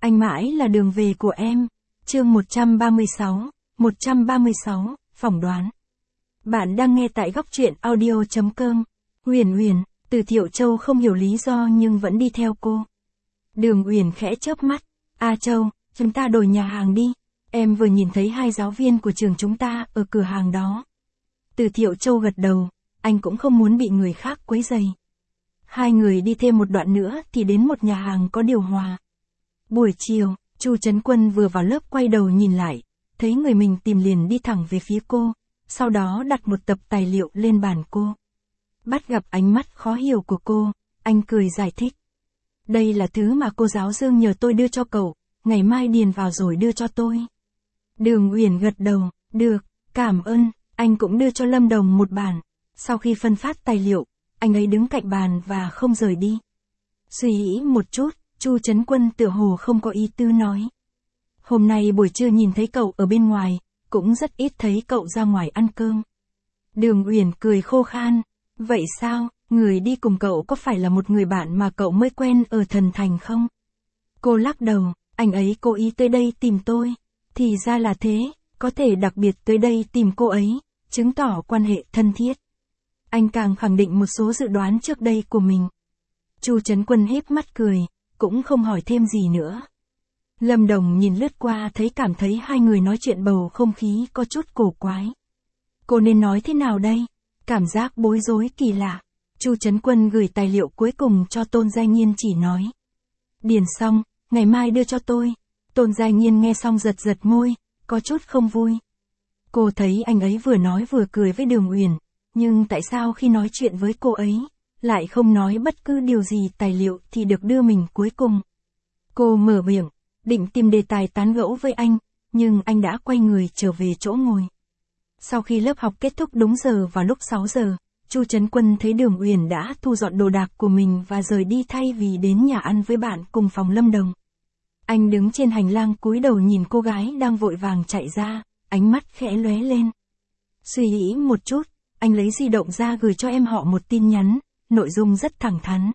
Anh mãi là đường về của em. Chương 136, phỏng đoán. Bạn đang nghe tại góc truyện audio.com. Uyển, Từ Thiệu Châu không hiểu lý do nhưng vẫn đi theo cô. Đường Uyển khẽ chớp mắt. A Châu, chúng ta đổi nhà hàng đi. Em vừa nhìn thấy 2 giáo viên của trường chúng ta ở cửa hàng đó. Từ Thiệu Châu gật đầu, anh cũng không muốn bị người khác quấy rầy. Hai người đi thêm một đoạn nữa thì đến một nhà hàng có điều hòa. Buổi chiều, Chu Trấn Quân vừa vào lớp quay đầu nhìn lại, thấy người mình tìm liền đi thẳng về phía cô, sau đó đặt một tập tài liệu lên bàn cô. Bắt gặp ánh mắt khó hiểu của cô, anh cười giải thích. Đây là thứ mà cô giáo Dương nhờ tôi đưa cho cậu, ngày mai điền vào rồi đưa cho tôi. Đường Uyển gật đầu, được, cảm ơn, anh cũng đưa cho Lâm Đồng một bản. Sau khi phân phát tài liệu, anh ấy đứng cạnh bàn và không rời đi. Suy nghĩ một chút, Chu Trấn Quân tựa hồ không có ý tư nói. Hôm nay buổi trưa nhìn thấy cậu ở bên ngoài, cũng rất ít thấy cậu ra ngoài ăn cơm. Đường Uyển cười khô khan. Vậy sao, người đi cùng cậu có phải là một người bạn mà cậu mới quen ở Thần Thành không? Cô lắc đầu, anh ấy cố ý tới đây tìm tôi. Thì ra là thế, có thể đặc biệt tới đây tìm cô ấy, chứng tỏ quan hệ thân thiết. Anh càng khẳng định một số dự đoán trước đây của mình. Chu Trấn Quân híp mắt cười, cũng không hỏi thêm gì nữa. Lâm Đồng nhìn lướt qua cảm thấy hai người nói chuyện bầu không khí có chút cổ quái. Cô nên nói thế nào đây? Cảm giác bối rối kỳ lạ. Chu Trấn Quân gửi tài liệu cuối cùng cho Tôn Giai Nhiên chỉ nói. Điền xong, ngày mai đưa cho tôi. Tôn Giai Nhiên nghe xong giật môi, có chút không vui. Cô thấy anh ấy vừa nói vừa cười với Đường Uyển, nhưng tại sao khi nói chuyện với cô ấy, lại không nói bất cứ điều gì tài liệu thì được đưa mình cuối cùng. Cô mở miệng, định tìm đề tài tán gẫu với anh, nhưng anh đã quay người trở về chỗ ngồi. Sau khi lớp học kết thúc đúng giờ vào lúc 6 giờ, Chu Trấn Quân thấy Đường Uyển đã thu dọn đồ đạc của mình và rời đi thay vì đến nhà ăn với bạn cùng phòng Lâm Đồng. Anh đứng trên hành lang cúi đầu nhìn cô gái đang vội vàng chạy ra, ánh mắt khẽ lóe lên. Suy nghĩ một chút, anh lấy di động ra gửi cho em họ một tin nhắn, nội dung rất thẳng thắn.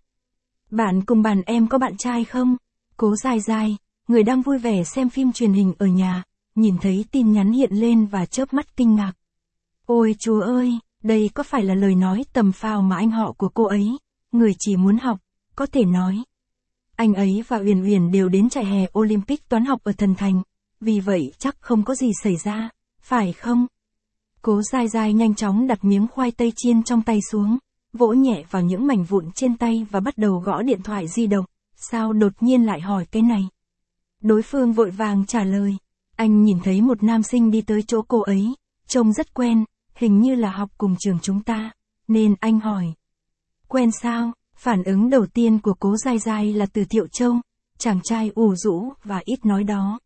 Bạn cùng bàn em có bạn trai không? Cố Giai Giai, người đang vui vẻ xem phim truyền hình ở nhà, nhìn thấy tin nhắn hiện lên và chớp mắt kinh ngạc. Ôi chúa ơi, đây có phải là lời nói tầm phào mà anh họ của cô ấy, người chỉ muốn học, có thể nói. Anh ấy và Uyển đều đến chạy hè Olympic toán học ở Thần Thành, vì vậy chắc không có gì xảy ra, phải không? Cố Giai Giai nhanh chóng đặt miếng khoai tây chiên trong tay xuống, vỗ nhẹ vào những mảnh vụn trên tay và bắt đầu gõ điện thoại di động. Sao đột nhiên lại hỏi cái này? Đối phương vội vàng trả lời. Anh nhìn thấy một nam sinh đi tới chỗ cô ấy, trông rất quen, hình như là học cùng trường chúng ta, nên anh hỏi. Quen sao? Phản ứng đầu tiên của Cố Giai Giai là Từ Thiệu Châu, chàng trai ủ rũ và ít nói đó.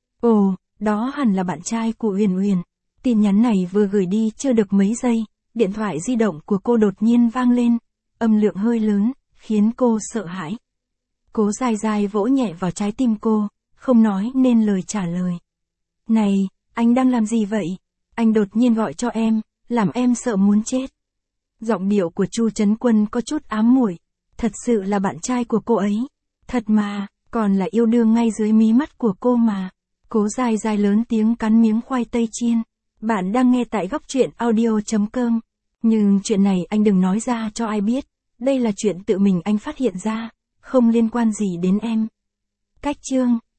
Ồ, đó hẳn là bạn trai của Uyển. Tin nhắn này vừa gửi đi chưa được mấy giây, điện thoại di động của cô đột nhiên vang lên, âm lượng hơi lớn, khiến cô sợ hãi. Cố Giai Giai vỗ nhẹ vào trái tim cô, không nói nên lời trả lời. Này, anh đang làm gì vậy? Anh đột nhiên gọi cho em, làm em sợ muốn chết. Giọng điệu của Chu Trấn Quân có chút ám muội. Thật sự là bạn trai của cô ấy. Thật mà, còn là yêu đương ngay dưới mí mắt của cô mà. Cố Giai Giai lớn tiếng cắn miếng khoai tây chiên. Bạn đang nghe tại góc truyện audio.com. Nhưng chuyện này anh đừng nói ra cho ai biết. Đây là chuyện tự mình anh phát hiện ra, không liên quan gì đến em. Cách chương